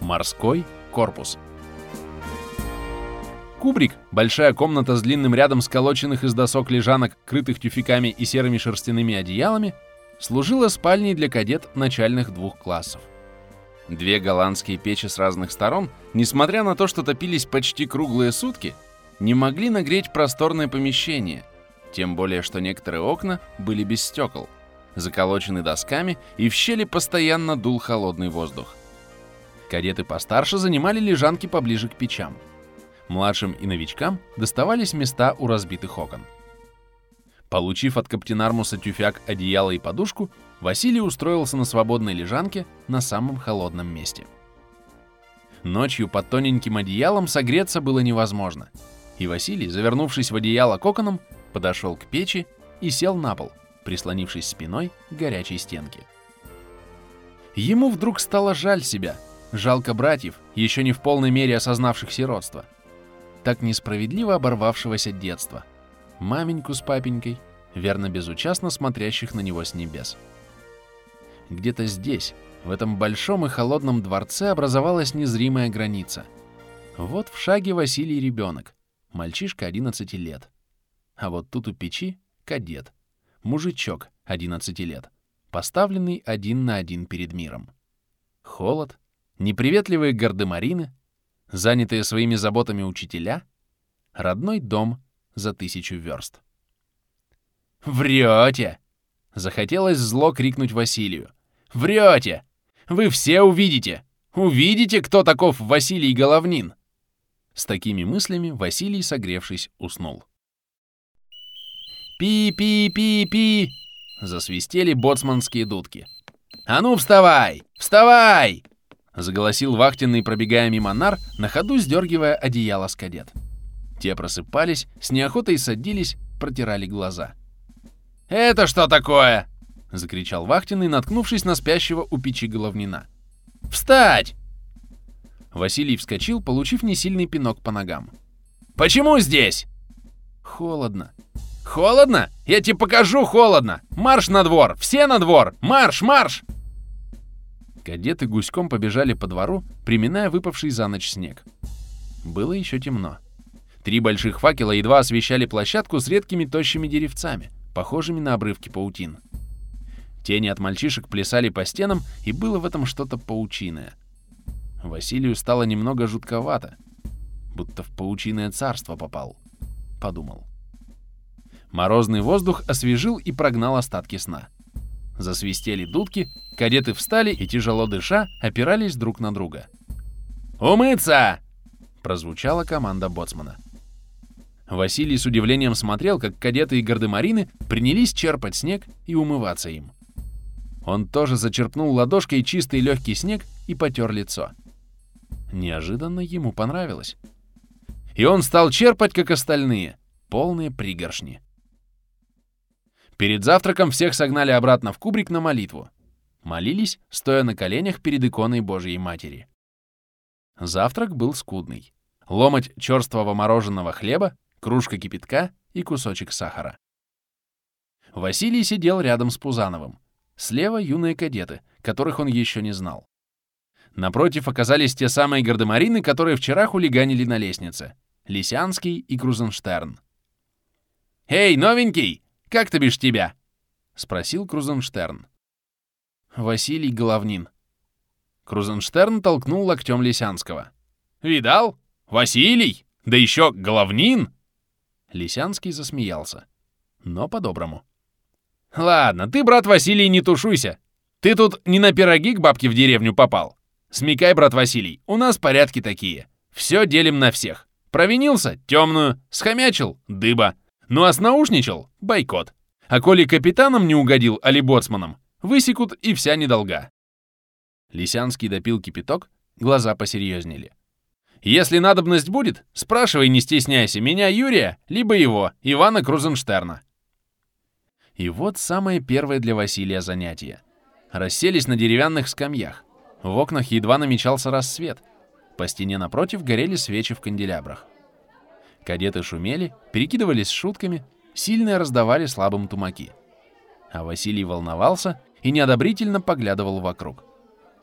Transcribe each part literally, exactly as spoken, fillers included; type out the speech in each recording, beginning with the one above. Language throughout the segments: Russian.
Морской корпус. Кубрик, большая комната с длинным рядом сколоченных из досок лежанок, крытых тюфяками и серыми шерстяными одеялами, служила спальней для кадет начальных двух классов. Две голландские печи с разных сторон, несмотря на то, что топились почти круглые сутки, не могли нагреть просторное помещение, тем более, что некоторые окна были без стекол, заколочены досками, и в щели постоянно дул холодный воздух. Кадеты постарше занимали лежанки поближе к печам. Младшим и новичкам доставались места у разбитых окон. Получив от каптенармуса тюфяк, одеяло и подушку, Василий устроился на свободной лежанке на самом холодном месте. Ночью под тоненьким одеялом согреться было невозможно, и Василий, завернувшись в одеяло коконом, подошел к печи и сел на пол, прислонившись спиной к горячей стенке. Ему вдруг стало жаль себя, жалко братьев, еще не в полной мере осознавших сиротство, так несправедливо оборвавшегося детства, маменьку с папенькой, верно безучастно смотрящих на него с небес. Где-то здесь, в этом большом и холодном дворце, образовалась незримая граница. Вот в шаге Василий ребенок, мальчишка одиннадцати лет. А вот тут у печи кадет, мужичок одиннадцати лет, поставленный один на один перед миром. Холод, неприветливые гардемарины, занятые своими заботами учителя, родной дом за тысячу верст. «Врете!» — захотелось зло крикнуть Василию. «Врете! Вы все увидите! Увидите, кто таков Василий Головнин!» С такими мыслями Василий, согревшись, уснул. «Пи-пи-пи-пи!» — засвистели боцманские дудки. «А ну, вставай! Вставай!» — заголосил вахтенный, пробегая мимо нар, на ходу сдергивая одеяло с кадет. Те просыпались, с неохотой садились, протирали глаза. «Это что такое?» — закричал вахтенный, наткнувшись на спящего у печи Головнина. «Встать!» Василий вскочил, получив несильный пинок по ногам. «Почему здесь?» «Холодно». «Холодно? Я тебе покажу, холодно! Марш на двор! Все на двор! Марш, марш!» Кадеты гуськом побежали по двору, приминая выпавший за ночь снег. Было еще темно. Три больших факела едва освещали площадку с редкими тощими деревцами, похожими на обрывки паутин. Тени от мальчишек плясали по стенам, и было в этом что-то паучиное. Василию стало немного жутковато, будто в паучиное царство попал, подумал. Морозный воздух освежил и прогнал остатки сна. Засвистели дудки, кадеты встали и, тяжело дыша, опирались друг на друга. «Умыться!» — прозвучала команда боцмана. Василий с удивлением смотрел, как кадеты и гардемарины принялись черпать снег и умываться им. Он тоже зачерпнул ладошкой чистый легкий снег и потер лицо. Неожиданно ему понравилось. И он стал черпать, как остальные, полные пригоршни. Перед завтраком всех согнали обратно в кубрик на молитву. Молились, стоя на коленях перед иконой Божьей Матери. Завтрак был скудный. Ломоть черствого мороженого хлеба, кружка кипятка и кусочек сахара. Василий сидел рядом с Пузановым. Слева юные кадеты, которых он еще не знал. Напротив оказались те самые гардемарины, которые вчера хулиганили на лестнице. Лисянский и Крузенштерн. «Эй, новенький! Как ты бишь тебя?» — спросил Крузенштерн. «Василий Головнин». Крузенштерн толкнул локтем Лисянского. «Видал? Василий? Да еще Головнин!» Лисянский засмеялся, но по-доброму. «Ладно, ты, брат Василий, не тушуйся. Ты тут не на пироги к бабке в деревню попал. Смекай, брат Василий, у нас порядки такие. Все делим на всех. Провинился — темную, схомячил — дыба. Ну а снаушничал — бойкот. А коли капитаном не угодил, али боцманом, высекут и вся недолга». Лисянский допил кипяток, глаза посерьезнели. «Если надобность будет, спрашивай, не стесняйся, меня, Юрия, либо его, Ивана Крузенштерна». И вот самое первое для Василия занятие. Расселись на деревянных скамьях. В окнах едва намечался рассвет. По стене напротив горели свечи в канделябрах. Кадеты шумели, перекидывались шутками, сильные раздавали слабым тумаки. А Василий волновался и неодобрительно поглядывал вокруг.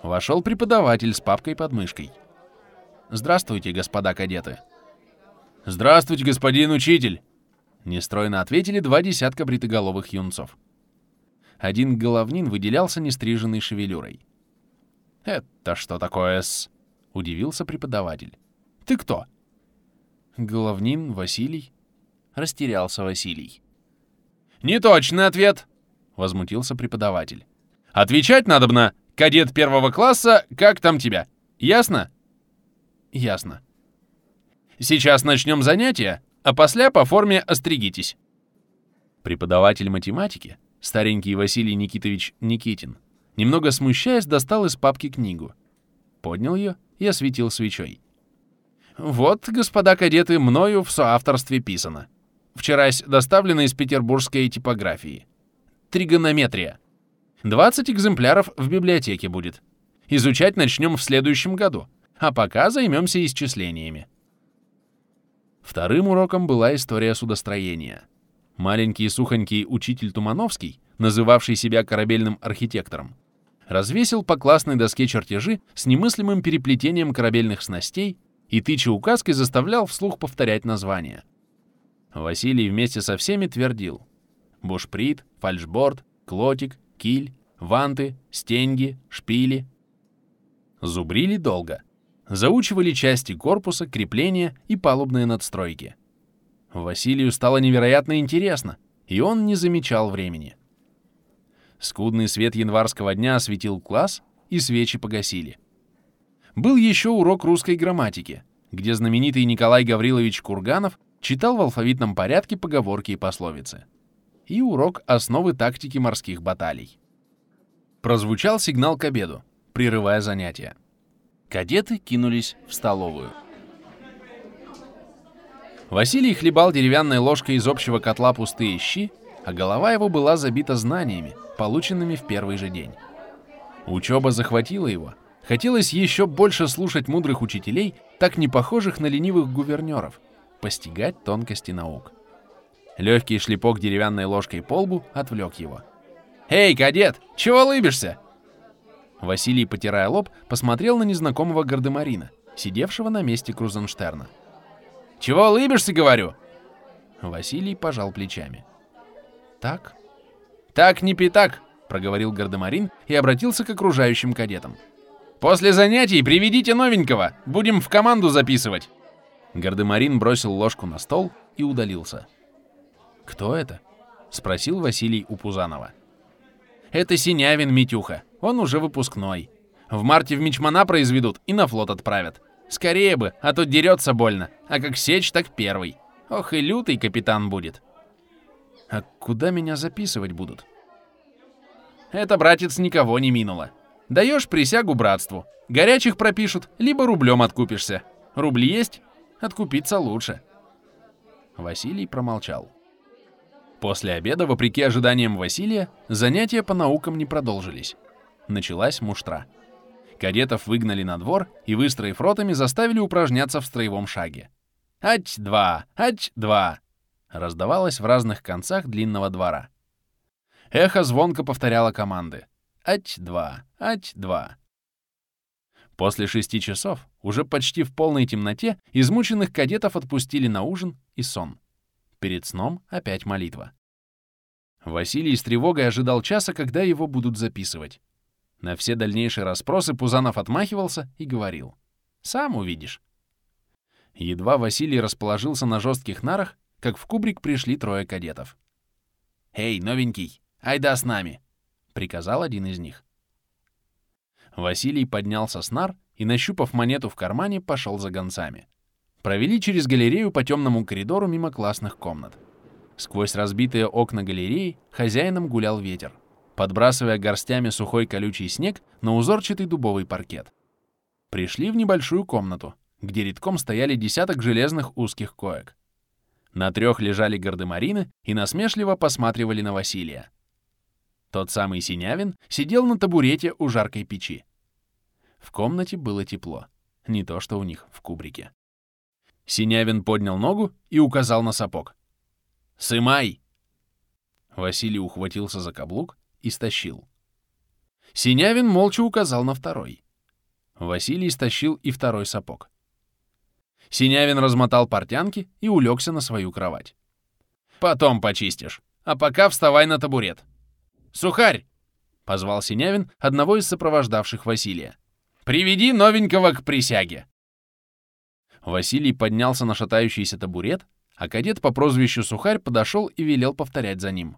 Вошел преподаватель с папкой под мышкой. «Здравствуйте, господа кадеты». «Здравствуйте, господин учитель!» Нестройно ответили два десятка бритоголовых юнцов. Один головнин выделялся нестриженной шевелюрой. «Это что такое-с?» — удивился преподаватель. «Ты кто?» «Головнин Василий». Растерялся Василий. «Неточный ответ!» — возмутился преподаватель. «Отвечать надобно, кадет первого класса, как там тебя? Ясно?» «Ясно». «Сейчас начнем занятия, а после по форме остригитесь». Преподаватель математики, старенький Василий Никитович Никитин, немного смущаясь, достал из папки книгу, поднял ее и осветил свечой. «Вот, господа кадеты, мною в соавторстве писано. Вчерась доставлено из петербургской типографии. Тригонометрия. двадцать экземпляров в библиотеке будет. Изучать начнем в следующем году, а пока займемся исчислениями». Вторым уроком была история судостроения. Маленький сухонький учитель Тумановский, называвший себя корабельным архитектором, развесил по классной доске чертежи с немыслимым переплетением корабельных снастей и, тыча указкой, заставлял вслух повторять названия. Василий вместе со всеми твердил: бушприт, фальшборд, клотик, киль, ванты, стенги, шпили. Зубрили долго. Заучивали части корпуса, крепления и палубные надстройки. Василию стало невероятно интересно, и он не замечал времени. Скудный свет январского дня осветил класс, и свечи погасили. Был еще урок русской грамматики, где знаменитый Николай Гаврилович Курганов читал в алфавитном порядке поговорки и пословицы. И урок основы тактики морских баталий. Прозвучал сигнал к обеду, прерывая занятия. Кадеты кинулись в столовую. Василий хлебал деревянной ложкой из общего котла пустые щи, а голова его была забита знаниями, полученными в первый же день. Учеба захватила его. Хотелось еще больше слушать мудрых учителей, так не похожих на ленивых гувернеров, постигать тонкости наук. Легкий шлепок деревянной ложкой по лбу отвлек его. «Эй, кадет, чего улыбишься?» Василий, потирая лоб, посмотрел на незнакомого гардемарина, сидевшего на месте Крузенштерна. «Чего улыбишься, говорю?» Василий пожал плечами. «Так?» «Так не пятак», — проговорил гардемарин и обратился к окружающим кадетам. «После занятий приведите новенького, будем в команду записывать». Гардемарин бросил ложку на стол и удалился. «Кто это?» — спросил Василий у Пузанова. «Это Синявин, Митюха, он уже выпускной. В марте в мичмана произведут и на флот отправят. Скорее бы, а то дерется больно, а как сечь, так первый. Ох и лютый капитан будет». «А куда меня записывать будут?» «Это, братец, никого не минуло. Даешь присягу братству. Горячих пропишут, либо рублем откупишься. Рубли есть? Откупиться лучше». Василий промолчал. После обеда, вопреки ожиданиям Василия, занятия по наукам не продолжились. Началась муштра. Кадетов выгнали на двор и, выстроив ротами, заставили упражняться в строевом шаге. «Ать-два! Ать-два!» раздавалось в разных концах длинного двора. Эхо звонко повторяло команды. «Ать-два! Ать-два!» После шести часов, уже почти в полной темноте, измученных кадетов отпустили на ужин и сон. Перед сном опять молитва. Василий с тревогой ожидал часа, когда его будут записывать. На все дальнейшие расспросы Пузанов отмахивался и говорил: «Сам увидишь». Едва Василий расположился на жестких нарах, как в кубрик пришли трое кадетов. «Эй, новенький, айда с нами!» — приказал один из них. Василий поднялся с нар и, нащупав монету в кармане, пошел за гонцами. Провели через галерею по темному коридору мимо классных комнат. Сквозь разбитые окна галереи хозяином гулял ветер, подбрасывая горстями сухой колючий снег на узорчатый дубовый паркет. Пришли в небольшую комнату, где редком стояли десяток железных узких коек. На трех лежали гардемарины и насмешливо посматривали на Василия. Тот самый Синявин сидел на табурете у жаркой печи. В комнате было тепло, не то что у них в кубрике. Синявин поднял ногу и указал на сапог. «Сымай!» Василий ухватился за каблук и стащил. Синявин молча указал на второй. Василий стащил и второй сапог. Синявин размотал портянки и улегся на свою кровать. «Потом почистишь, а пока вставай на табурет». «Сухарь!» — позвал Синявин одного из сопровождавших Василия. «Приведи новенького к присяге!» Василий поднялся на шатающийся табурет, а кадет по прозвищу Сухарь подошел и велел повторять за ним.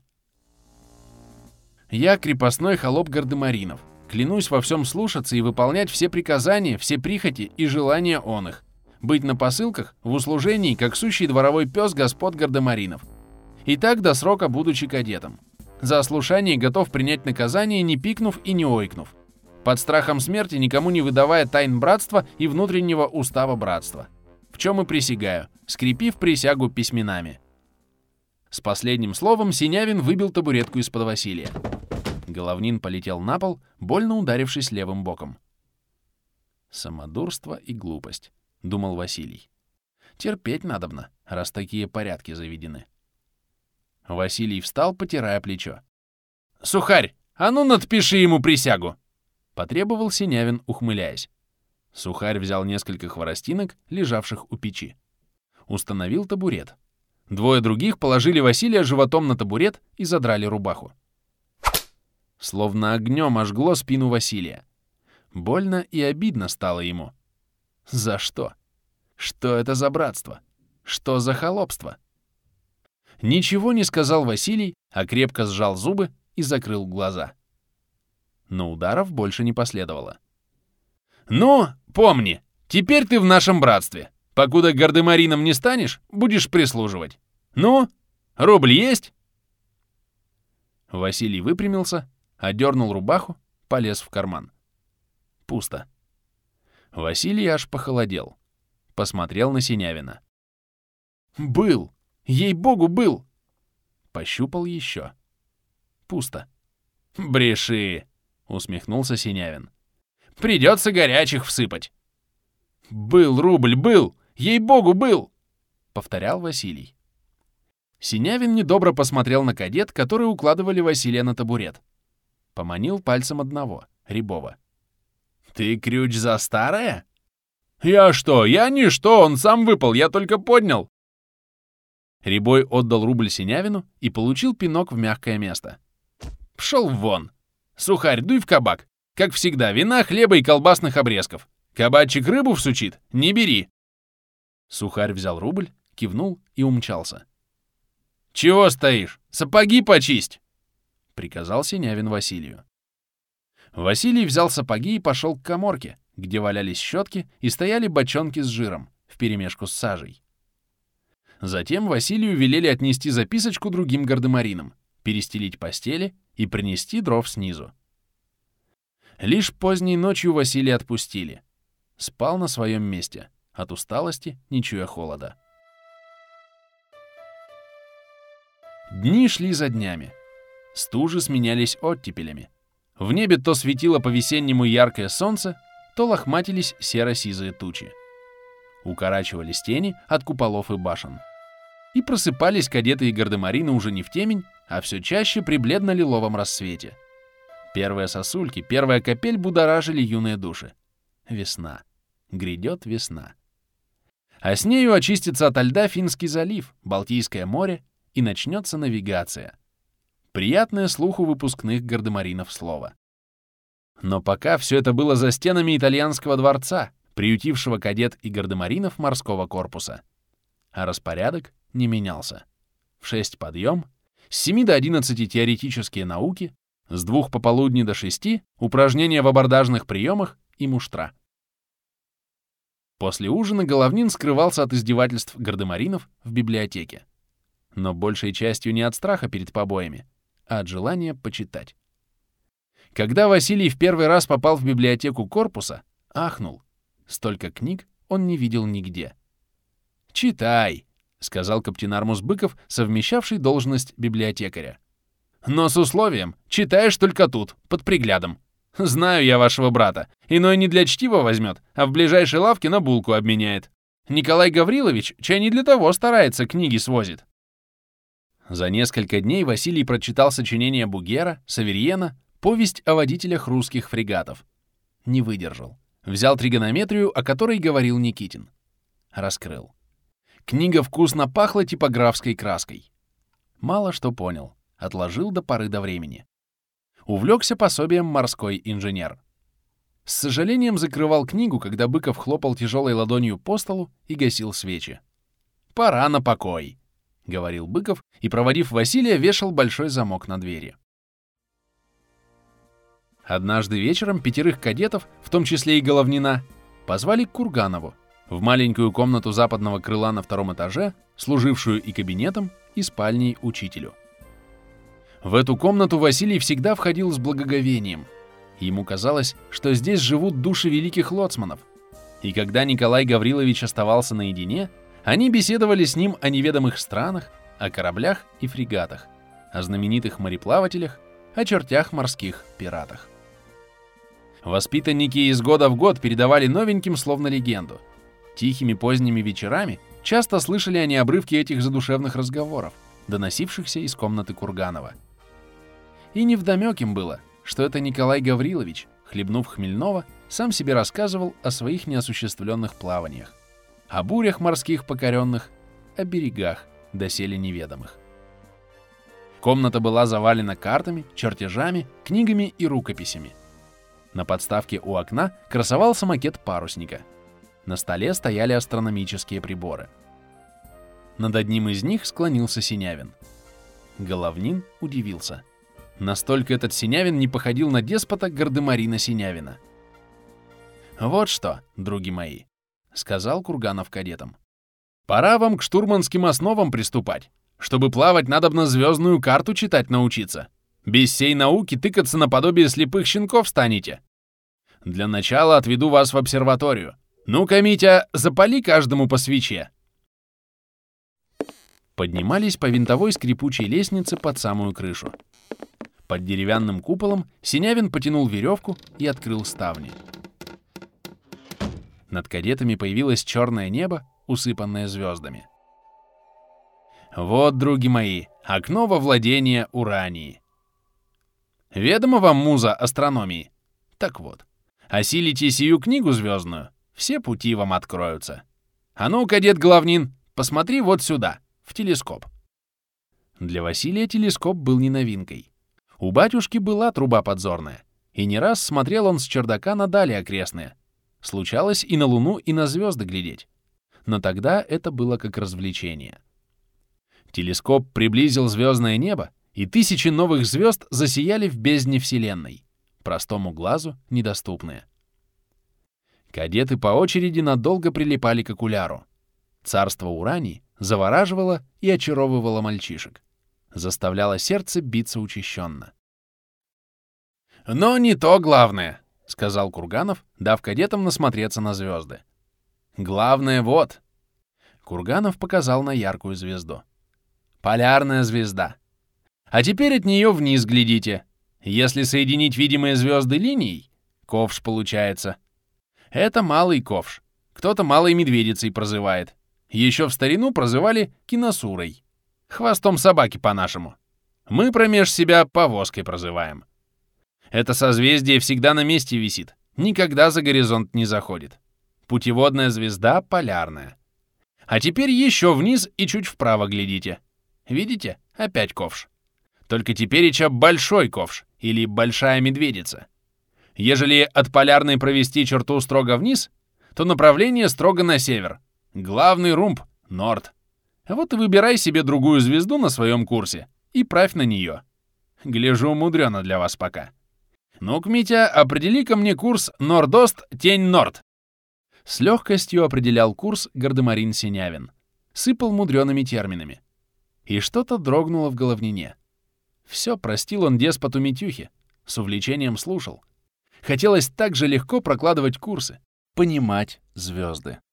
«Я крепостной холоп Гардемаринов. Клянусь во всем слушаться и выполнять все приказания, все прихоти и желания он их. Быть на посылках, в услужении, как сущий дворовой пес господ Гардемаринов. И так до срока, будучи кадетом. За ослушание готов принять наказание, не пикнув и не ойкнув. Под страхом смерти, никому не выдавая тайн братства и внутреннего устава братства. В чем и присягаю, скрепив присягу письменами». С последним словом Синявин выбил табуретку из-под Василия. Головнин полетел на пол, больно ударившись левым боком. «Самодурство и глупость», — думал Василий. «Терпеть надобно, раз такие порядки заведены». Василий встал, потирая плечо. «Сухарь, а ну надпиши ему присягу!» — потребовал Синявин, ухмыляясь. Сухарь взял несколько хворостинок, лежавших у печи. Установил табурет. Двое других положили Василия животом на табурет и задрали рубаху. Словно огнем ожгло спину Василия. Больно и обидно стало ему. За что? Что это за братство? Что за холопство? Ничего не сказал Василий, а крепко сжал зубы и закрыл глаза. Но ударов больше не последовало. «Ну, помни, теперь ты в нашем братстве. Покуда гардемарином не станешь, будешь прислуживать. Ну, рубль есть?» Василий выпрямился, одернул рубаху, полез в карман. Пусто. Василий аж похолодел. Посмотрел на Синявина. «Был! Ей-богу, был!» Пощупал еще. Пусто. «Бреши!» — усмехнулся Синявин. «Придется горячих всыпать!» «Был рубль, был! Ей-богу, был!» — повторял Василий. Синявин недобро посмотрел на кадет, которые укладывали Василия на табурет. Поманил пальцем одного, Рябова. «Ты крюч за старое?» «Я что? Я ничто, он сам выпал, я только поднял!» Рябой отдал рубль Синявину и получил пинок в мягкое место. «Пшел вон! Сухарь, дуй в кабак! Как всегда, вина, хлеба и колбасных обрезков. Кабачик рыбу всучит, не бери!» Сухарь взял рубль, кивнул и умчался. «Чего стоишь? Сапоги почисть!» — приказал Синявин Василию. Василий взял сапоги и пошел к каморке, где валялись щетки и стояли бочонки с жиром, вперемешку с сажей. Затем Василию велели отнести записочку другим гардемаринам, перестелить постели и принести дров снизу. Лишь поздней ночью Василия отпустили. Спал на своем месте, от усталости, не чуя холода. Дни шли за днями. Стужи сменялись оттепелями. В небе то светило по-весеннему яркое солнце, то лохматились серо-сизые тучи. Укорачивались тени от куполов и башен. И просыпались кадеты и гардемарины уже не в темень, а все чаще при бледно-лиловом рассвете. Первые сосульки, первая капель будоражили юные души. Весна. Грядет весна. А с нею очистится ото льда Финский залив, Балтийское море, и начнется навигация. Приятное слуху выпускных гардемаринов слово. Но пока все это было за стенами итальянского дворца, приютившего кадет и гардемаринов морского корпуса. А распорядок не менялся. В шесть подъем, с семи до одиннадцати теоретические науки, с двух пополудни до шести упражнения в абордажных приемах и муштра. После ужина Головнин скрывался от издевательств гардемаринов в библиотеке. Но большей частью не от страха перед побоями, а от желания почитать. Когда Василий в первый раз попал в библиотеку корпуса, ахнул. Столько книг он не видел нигде. «Читай», — сказал каптенар Музбыков, совмещавший должность библиотекаря. «Но с условием, читаешь только тут, под приглядом. Знаю я вашего брата. Иной не для чтива возьмет, а в ближайшей лавке на булку обменяет. Николай Гаврилович чай не для того старается, книги свозит». За несколько дней Василий прочитал сочинения Бугера, Саверьена, Повесть о водителях русских фрегатов. Не выдержал. Взял тригонометрию, о которой говорил Никитин. Раскрыл. Книга вкусно пахла типографской краской. Мало что понял. Отложил до поры до времени. Увлекся пособием «Морской инженер». С сожалением закрывал книгу, когда Быков хлопал тяжелой ладонью по столу и гасил свечи. «Пора на покой», — говорил Быков, и, проводив Василия, вешал большой замок на двери. Однажды вечером пятерых кадетов, в том числе и Головнина, позвали к Курганову, в маленькую комнату западного крыла на втором этаже, служившую и кабинетом, и спальней учителю. В эту комнату Василий всегда входил с благоговением. Ему казалось, что здесь живут души великих лоцманов. И когда Николай Гаврилович оставался наедине, они беседовали с ним о неведомых странах, о кораблях и фрегатах, о знаменитых мореплавателях, о чертях морских пиратах. Воспитанники из года в год передавали новеньким словно легенду. Тихими поздними вечерами часто слышали они обрывки этих задушевных разговоров, доносившихся из комнаты Курганова. И невдомёк им было, что это Николай Гаврилович, хлебнув хмельного, сам себе рассказывал о своих неосуществленных плаваниях, о бурях морских покоренных, о берегах, доселе неведомых. Комната была завалена картами, чертежами, книгами и рукописями. На подставке у окна красовался макет парусника. На столе стояли астрономические приборы. Над одним из них склонился Синявин. Головнин удивился. Настолько этот Синявин не походил на деспота Гардемарина Синявина. «Вот что, други мои», — сказал Курганов кадетам. «Пора вам к штурманским основам приступать. Чтобы плавать, надобно звездную карту читать научиться. Без сей науки тыкаться наподобие слепых щенков станете. Для начала отведу вас в обсерваторию. Ну-ка, Митя, запали каждому по свече». Поднимались по винтовой скрипучей лестнице под самую крышу. Под деревянным куполом Синявин потянул веревку и открыл ставни. Над кадетами появилось черное небо, усыпанное звездами. Вот, други мои, окно во владение Урании. Ведомо вам, муза астрономии? Так вот, осилите сию книгу звездную, все пути вам откроются. А ну, кадет Головнин, посмотри вот сюда, в телескоп. Для Василия телескоп был не новинкой. У батюшки была труба подзорная, и не раз смотрел он с чердака на дали окрестные. Случалось и на Луну, и на звезды глядеть. Но тогда это было как развлечение. Телескоп приблизил звездное небо, и тысячи новых звезд засияли в бездне Вселенной, простому глазу недоступные. Кадеты по очереди надолго прилипали к окуляру. Царство Урании завораживало и очаровывало мальчишек, заставляло сердце биться учащенно. «Но не то главное», — сказал Курганов, дав кадетам насмотреться на звезды. «Главное вот». Курганов показал на яркую звезду. «Полярная звезда. А теперь от нее вниз глядите. Если соединить видимые звезды линией, ковш получается. Это малый ковш. Кто-то малой медведицей прозывает. Еще в старину прозывали киносурой. Хвостом собаки по-нашему. Мы промеж себя повозкой прозываем. Это созвездие всегда на месте висит, никогда за горизонт не заходит. Путеводная звезда полярная. А теперь еще вниз и чуть вправо глядите. Видите? Опять ковш. Только тепереча большой ковш или большая медведица. Ежели от полярной провести черту строго вниз, то направление строго на север. Главный румб — норд. Вот и выбирай себе другую звезду на своем курсе и правь на нее. Гляжу, мудрено для вас пока. Ну-ка, Митя, определи-ка мне курс нордост, тень норд. С легкостью определял курс Гардемарин Синявин. Сыпал мудреными терминами. И что-то дрогнуло в Головнине. Все простил он деспоту Митюхе, с увлечением слушал. Хотелось так же легко прокладывать курсы, понимать звезды.